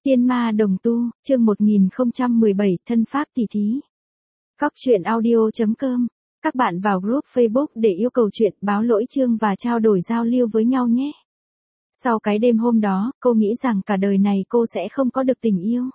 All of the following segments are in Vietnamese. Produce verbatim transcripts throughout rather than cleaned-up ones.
Tiên ma đồng tu, chương một nghìn không trăm mười bảy, thân pháp tỷ thí. Cóc truyện audio chấm com. Các bạn vào group Facebook để yêu cầu chuyện, báo lỗi chương và trao đổi giao lưu với nhau nhé. Sau cái đêm hôm đó, cô nghĩ rằng cả đời này cô sẽ không có được tình yêu.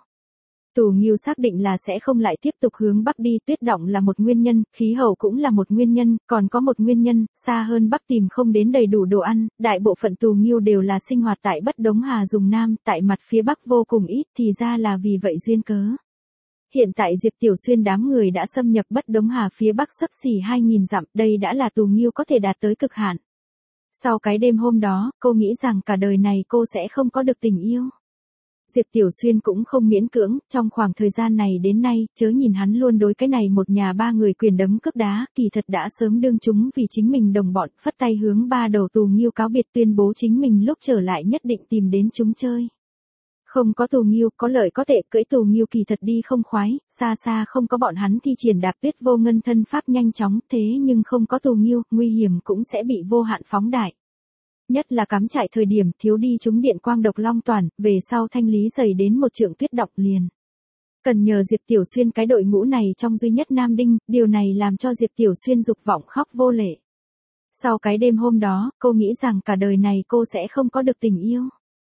Tù Nghiêu xác định là sẽ không lại tiếp tục hướng Bắc đi, tuyết động là một nguyên nhân, khí hậu cũng là một nguyên nhân, còn có một nguyên nhân, xa hơn Bắc tìm không đến đầy đủ đồ ăn, đại bộ phận Tù Nghiêu đều là sinh hoạt tại Bất Đống Hà Dùng Nam, tại mặt phía Bắc vô cùng ít, thì ra là vì vậy duyên cớ. Hiện tại Diệp Tiểu Xuyên đám người đã xâm nhập Bất Đống Hà phía Bắc xấp xỉ hai nghìn dặm, đây đã là Tù Nghiêu có thể đạt tới cực hạn. Sau cái đêm hôm đó, cô nghĩ rằng cả đời này cô sẽ không có được tình yêu. Diệp Tiểu Xuyên cũng không miễn cưỡng, trong khoảng thời gian này đến nay, chớ nhìn hắn luôn đối cái này một nhà ba người quyền đấm cước đá, kỳ thật đã sớm đương chúng vì chính mình đồng bọn, phất tay hướng ba đầu Tù Nghiêu cáo biệt, tuyên bố chính mình lúc trở lại nhất định tìm đến chúng chơi. Không có Tù Nghiêu, có lợi có tệ, cưỡi Tù Nghiêu kỳ thật đi không khoái, xa xa không có bọn hắn thi triển đạp tuyết vô ngân thân pháp nhanh chóng, thế nhưng không có Tù Nghiêu, nguy hiểm cũng sẽ bị vô hạn phóng đại. Nhất là cắm trại thời điểm thiếu đi chúng điện quang độc long toàn, về sau thanh lý dày đến một trượng tuyết động liền. Cần nhờ Diệp Tiểu Xuyên cái đội ngũ này trong duy nhất Nam Đinh, điều này làm cho Diệp Tiểu Xuyên dục vọng khóc vô lệ. Sau cái đêm hôm đó, cô nghĩ rằng cả đời này cô sẽ không có được tình yêu.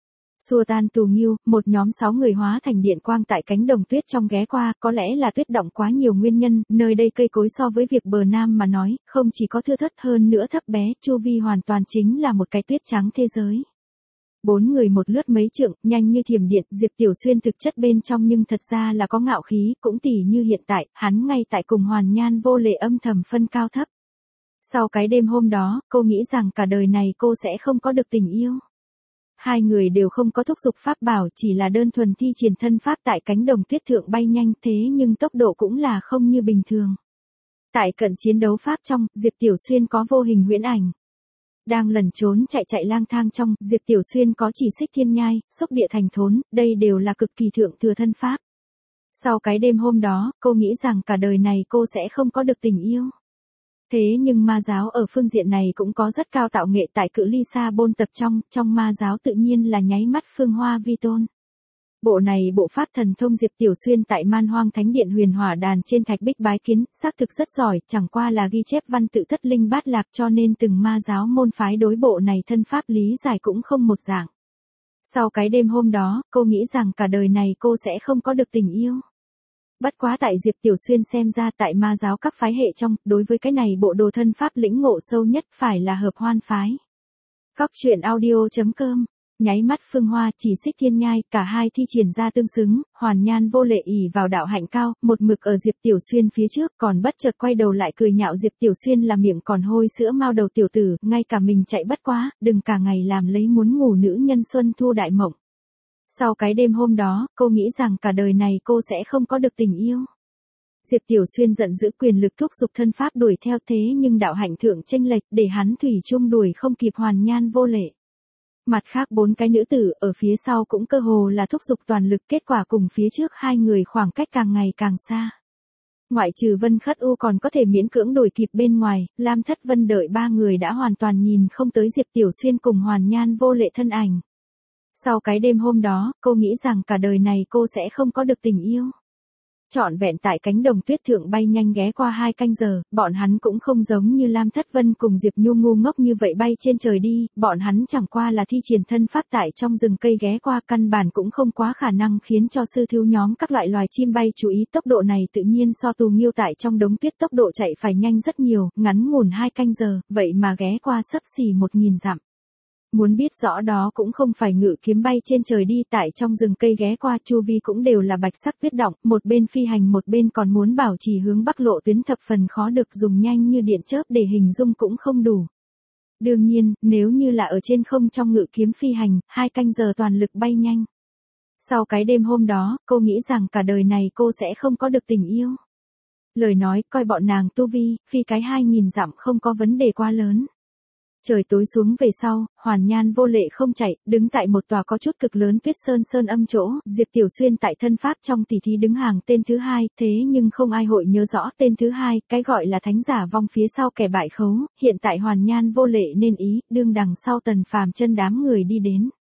Xua tan Tù Nghiêu, một nhóm sáu người hóa thành điện quang tại cánh đồng tuyết trong ghé qua, có lẽ là tuyết động quá nhiều nguyên nhân, nơi đây cây cối so với việc bờ Nam mà nói, không chỉ có thưa thớt hơn nữa thấp bé, chu vi hoàn toàn chính là một cái tuyết trắng thế giới. Bốn người một lướt mấy trượng, nhanh như thiểm điện, Diệp Tiểu Xuyên thực chất bên trong nhưng thật ra là có ngạo khí, cũng tỉ như hiện tại, hắn ngay tại cùng Hoàn Nhan Vô Lệ âm thầm phân cao thấp. Sau cái đêm hôm đó, cô nghĩ rằng cả đời này cô sẽ không có được tình yêu. Hai người đều không có thúc giục pháp bảo, chỉ là đơn thuần thi triển thân pháp tại cánh đồng tuyết thượng bay nhanh, thế nhưng tốc độ cũng là không như bình thường. Tại cận chiến đấu pháp trong, Diệp Tiểu Xuyên có vô hình huyễn ảnh. Đang lẩn trốn chạy chạy lang thang trong, Diệp Tiểu Xuyên có chỉ xích thiên nhai, xúc địa thành thốn, đây đều là cực kỳ thượng thừa thân pháp. Sau cái đêm hôm đó, cô nghĩ rằng cả đời này cô sẽ không có được tình yêu. Thế nhưng ma giáo ở phương diện này cũng có rất cao tạo nghệ, tại cự ly xa bôn tập trong, trong ma giáo tự nhiên là nháy mắt phương hoa vi tôn. Bộ này bộ pháp thần thông Diệp Tiểu Xuyên tại Man Hoang Thánh Điện Huyền Hỏa Đàn trên thạch bích bái kiến, xác thực rất giỏi, chẳng qua là ghi chép văn tự thất linh bát lạc, cho nên từng ma giáo môn phái đối bộ này thân pháp lý giải cũng không một dạng. Sau cái đêm hôm đó, cô nghĩ rằng cả đời này cô sẽ không có được tình yêu. Bất quá tại Diệp Tiểu Xuyên xem ra, tại ma giáo các phái hệ trong, đối với cái này bộ đồ thân pháp lĩnh ngộ sâu nhất phải là Hợp Hoan phái. Cóc truyện audio chấm com. Nháy mắt phương hoa, chỉ xích thiên nhai, cả hai thi triển ra tương xứng, Hoàn Nhan Vô Lệ ỷ vào đạo hạnh cao, một mực ở Diệp Tiểu Xuyên phía trước, còn bất chợt quay đầu lại cười nhạo Diệp Tiểu Xuyên là miệng còn hôi sữa mao đầu tiểu tử, ngay cả mình chạy bất quá, đừng cả ngày làm lấy muốn ngủ nữ nhân xuân thu đại mộng. Sau cái đêm hôm đó, cô nghĩ rằng cả đời này cô sẽ không có được tình yêu. Diệp Tiểu Xuyên giận dữ quyền lực thúc giục thân pháp đuổi theo, thế nhưng đạo hạnh thượng chênh lệch, để hắn thủy chung đuổi không kịp Hoàn Nhan Vô Lệ. Mặt khác bốn cái nữ tử ở phía sau cũng cơ hồ là thúc giục toàn lực, kết quả cùng phía trước hai người khoảng cách càng ngày càng xa. Ngoại trừ Vân Khất U còn có thể miễn cưỡng đuổi kịp bên ngoài, Lam Thất Vân đợi ba người đã hoàn toàn nhìn không tới Diệp Tiểu Xuyên cùng Hoàn Nhan Vô Lệ thân ảnh. Sau cái đêm hôm đó, cô nghĩ rằng cả đời này cô sẽ không có được tình yêu. Trọn vẹn tại cánh đồng tuyết thượng bay nhanh ghé qua hai canh giờ, bọn hắn cũng không giống như Lam Thất Vân cùng Diệp Nhu ngu ngốc như vậy bay trên trời đi, bọn hắn chẳng qua là thi triển thân pháp tại trong rừng cây ghé qua, căn bản cũng không quá khả năng khiến cho sư thiếu nhóm các loại loài chim bay chú ý. Tốc độ này tự nhiên so Tù Nghiêu tại trong đống tuyết tốc độ chạy phải nhanh rất nhiều, ngắn ngủn hai canh giờ, vậy mà ghé qua xấp xỉ một nghìn dặm. Muốn biết rõ đó cũng không phải ngự kiếm bay trên trời đi, tại trong rừng cây ghé qua, chu vi cũng đều là bạch sắc tuyết động, một bên phi hành một bên còn muốn bảo trì hướng bắc lộ tuyến thập phần khó được, dùng nhanh như điện chớp để hình dung cũng không đủ. Đương nhiên, nếu như là ở trên không trong ngự kiếm phi hành, hai canh giờ toàn lực bay nhanh. Sau cái đêm hôm đó, cô nghĩ rằng cả đời này cô sẽ không có được tình yêu. Lời nói, coi bọn nàng tu vi, phi cái hai nghìn dặm không có vấn đề quá lớn. Trời tối xuống về sau, Hoàn Nhan Vô Lệ không chạy, đứng tại một tòa có chút cực lớn tuyết sơn sơn âm chỗ, Diệp Tiểu Xuyên tại thân pháp trong tỷ thí đứng hàng tên thứ hai, thế nhưng không ai hội nhớ rõ tên thứ hai, cái gọi là thánh giả vong phía sau kẻ bại khấu, hiện tại Hoàn Nhan Vô Lệ nên ý, đương đằng sau Tần Phàm chân đám người đi đến.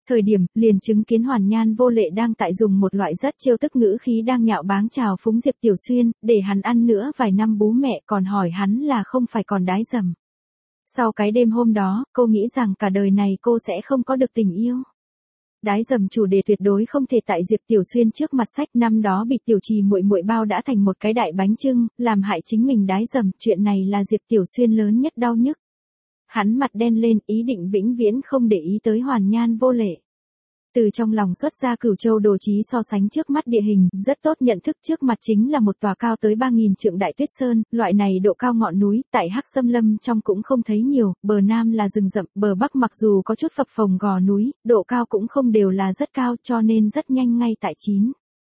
Thời điểm, liền chứng kiến Hoàn Nhan Vô Lệ đang tại dùng một loại rất trêu tức ngữ khí đang nhạo báng chào phúng Diệp Tiểu Xuyên, để hắn ăn nữa vài năm bú mẹ còn hỏi hắn là không phải còn đái dầm. Sau cái đêm hôm đó, cô nghĩ rằng cả đời này cô sẽ không có được tình yêu. Đái dầm chủ đề tuyệt đối không thể tại Diệp Tiểu Xuyên trước mặt sách, năm đó bị Tiểu Trì muội muội bao đã thành một cái đại bánh chưng, làm hại chính mình đái dầm, chuyện này là Diệp Tiểu Xuyên lớn nhất đau nhức. Hắn mặt đen lên, ý định vĩnh viễn không để ý tới Hoàn Nhan Vô Lệ. Từ trong lòng xuất ra Cửu Châu đồ trí so sánh trước mắt địa hình, rất tốt nhận thức trước mặt chính là một tòa cao tới ba nghìn trượng đại tuyết sơn, loại này độ cao ngọn núi, tại Hắc Xâm Lâm trong cũng không thấy nhiều, bờ nam là rừng rậm, bờ bắc mặc dù có chút phập phồng gò núi, độ cao cũng không đều là rất cao cho nên rất nhanh ngay tại chín.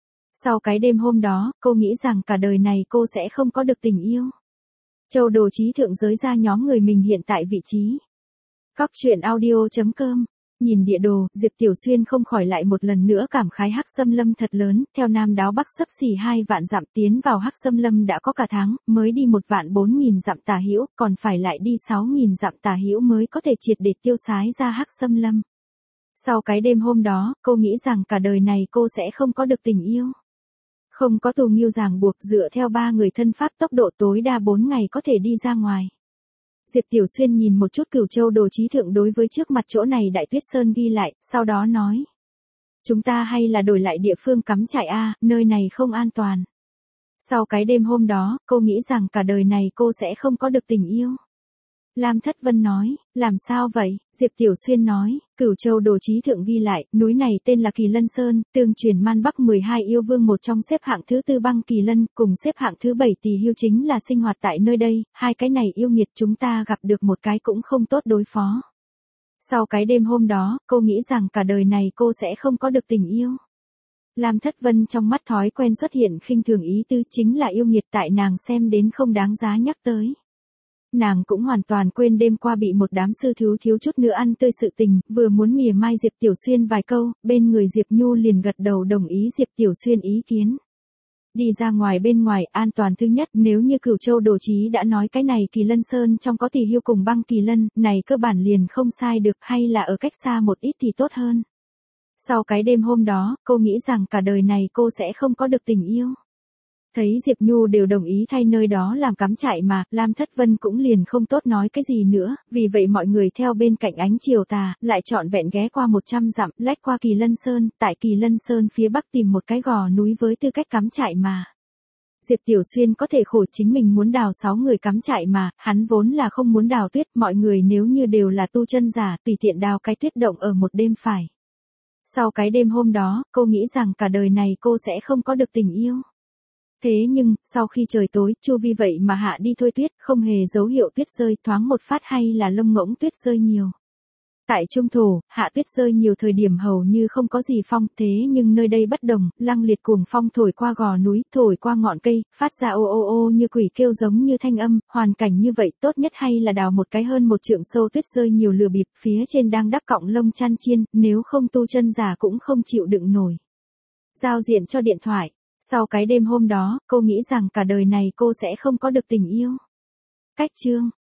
Sau cái đêm hôm đó, cô nghĩ rằng cả đời này cô sẽ không có được tình yêu. Châu đồ trí thượng giới ra nhóm người mình hiện tại vị trí. Cóc truyện audio chấm com. Nhìn địa đồ, Diệp Tiểu Xuyên không khỏi lại một lần nữa cảm khái Hắc Xâm Lâm thật lớn, theo Nam Đáo Bắc xấp xỉ hai vạn dặm tiến vào Hắc Xâm Lâm đã có cả tháng, mới đi một vạn bốn nghìn dặm tả hữu, còn phải lại đi sáu nghìn dặm tả hữu mới có thể triệt để tiêu sái ra Hắc Xâm Lâm. Sau cái đêm hôm đó, cô nghĩ rằng cả đời này cô sẽ không có được tình yêu. Không có tù nghiêu ràng buộc, dựa theo ba người thân pháp tốc độ tối đa bốn ngày có thể đi ra ngoài. Diệp Tiểu Xuyên nhìn một chút Cửu Châu đồ trí thượng đối với trước mặt chỗ này đại tuyết sơn ghi lại, sau đó nói. Chúng ta hay là đổi lại địa phương cắm trại a, nơi này không an toàn. Sau cái đêm hôm đó, cô nghĩ rằng cả đời này cô sẽ không có được tình yêu. Lam Thất Vân nói, làm sao vậy? Diệp Tiểu Xuyên nói, Cửu Châu đồ trí thượng ghi lại, núi này tên là Kỳ Lân Sơn, tương truyền Man Bắc mười hai yêu vương một trong xếp hạng thứ tư băng Kỳ Lân, cùng xếp hạng thứ bảy Tỳ Hưu chính là sinh hoạt tại nơi đây, hai cái này yêu nghiệt chúng ta gặp được một cái cũng không tốt đối phó. Sau cái đêm hôm đó, cô nghĩ rằng cả đời này cô sẽ không có được tình yêu. Lam Thất Vân trong mắt thói quen xuất hiện khinh thường ý tư, chính là yêu nghiệt tại nàng xem đến không đáng giá nhắc tới. Nàng cũng hoàn toàn quên đêm qua bị một đám sư thiếu thiếu chút nữa ăn tươi sự tình, vừa muốn mỉa mai Diệp Tiểu Xuyên vài câu, bên người Diệp Nhu liền gật đầu đồng ý Diệp Tiểu Xuyên ý kiến. Đi ra ngoài bên ngoài, an toàn thứ nhất, nếu như Cửu Châu đồ trí đã nói cái này Kỳ Lân Sơn trong có Tỳ Hưu cùng băng Kỳ Lân, này cơ bản liền không sai được, hay là ở cách xa một ít thì tốt hơn. Sau cái đêm hôm đó, cô nghĩ rằng cả đời này cô sẽ không có được tình yêu. Thấy Diệp Nhu đều đồng ý thay nơi đó làm cắm trại mà, Lam Thất Vân cũng liền không tốt nói cái gì nữa, vì vậy mọi người theo bên cạnh ánh chiều tà, lại trọn vẹn ghé qua một trăm dặm, lách qua Kỳ Lân Sơn, tại Kỳ Lân Sơn phía bắc tìm một cái gò núi với tư cách cắm trại mà. Diệp Tiểu Xuyên có thể khổ chính mình muốn đào sáu người cắm trại mà, hắn vốn là không muốn đào tuyết, mọi người nếu như đều là tu chân giả, tùy tiện đào cái tuyết động ở một đêm phải. Sau cái đêm hôm đó, cô nghĩ rằng cả đời này cô sẽ không có được tình yêu. Thế nhưng, sau khi trời tối, chu vi vậy mà hạ đi thôi tuyết, không hề dấu hiệu tuyết rơi, thoáng một phát hay là lông ngỗng tuyết rơi nhiều. Tại trung thổ, hạ tuyết rơi nhiều thời điểm hầu như không có gì phong, thế nhưng nơi đây bất đồng, lăng liệt cuồng phong thổi qua gò núi, thổi qua ngọn cây, phát ra ô ô ô như quỷ kêu giống như thanh âm, hoàn cảnh như vậy tốt nhất hay là đào một cái hơn một trượng sâu tuyết rơi nhiều lửa bịp, phía trên đang đắp cọng lông chăn chiên, nếu không tu chân giả cũng không chịu đựng nổi. Giao diện cho điện thoại. Sau cái đêm hôm đó, cô nghĩ rằng cả đời này cô sẽ không có được tình yêu. Cách chương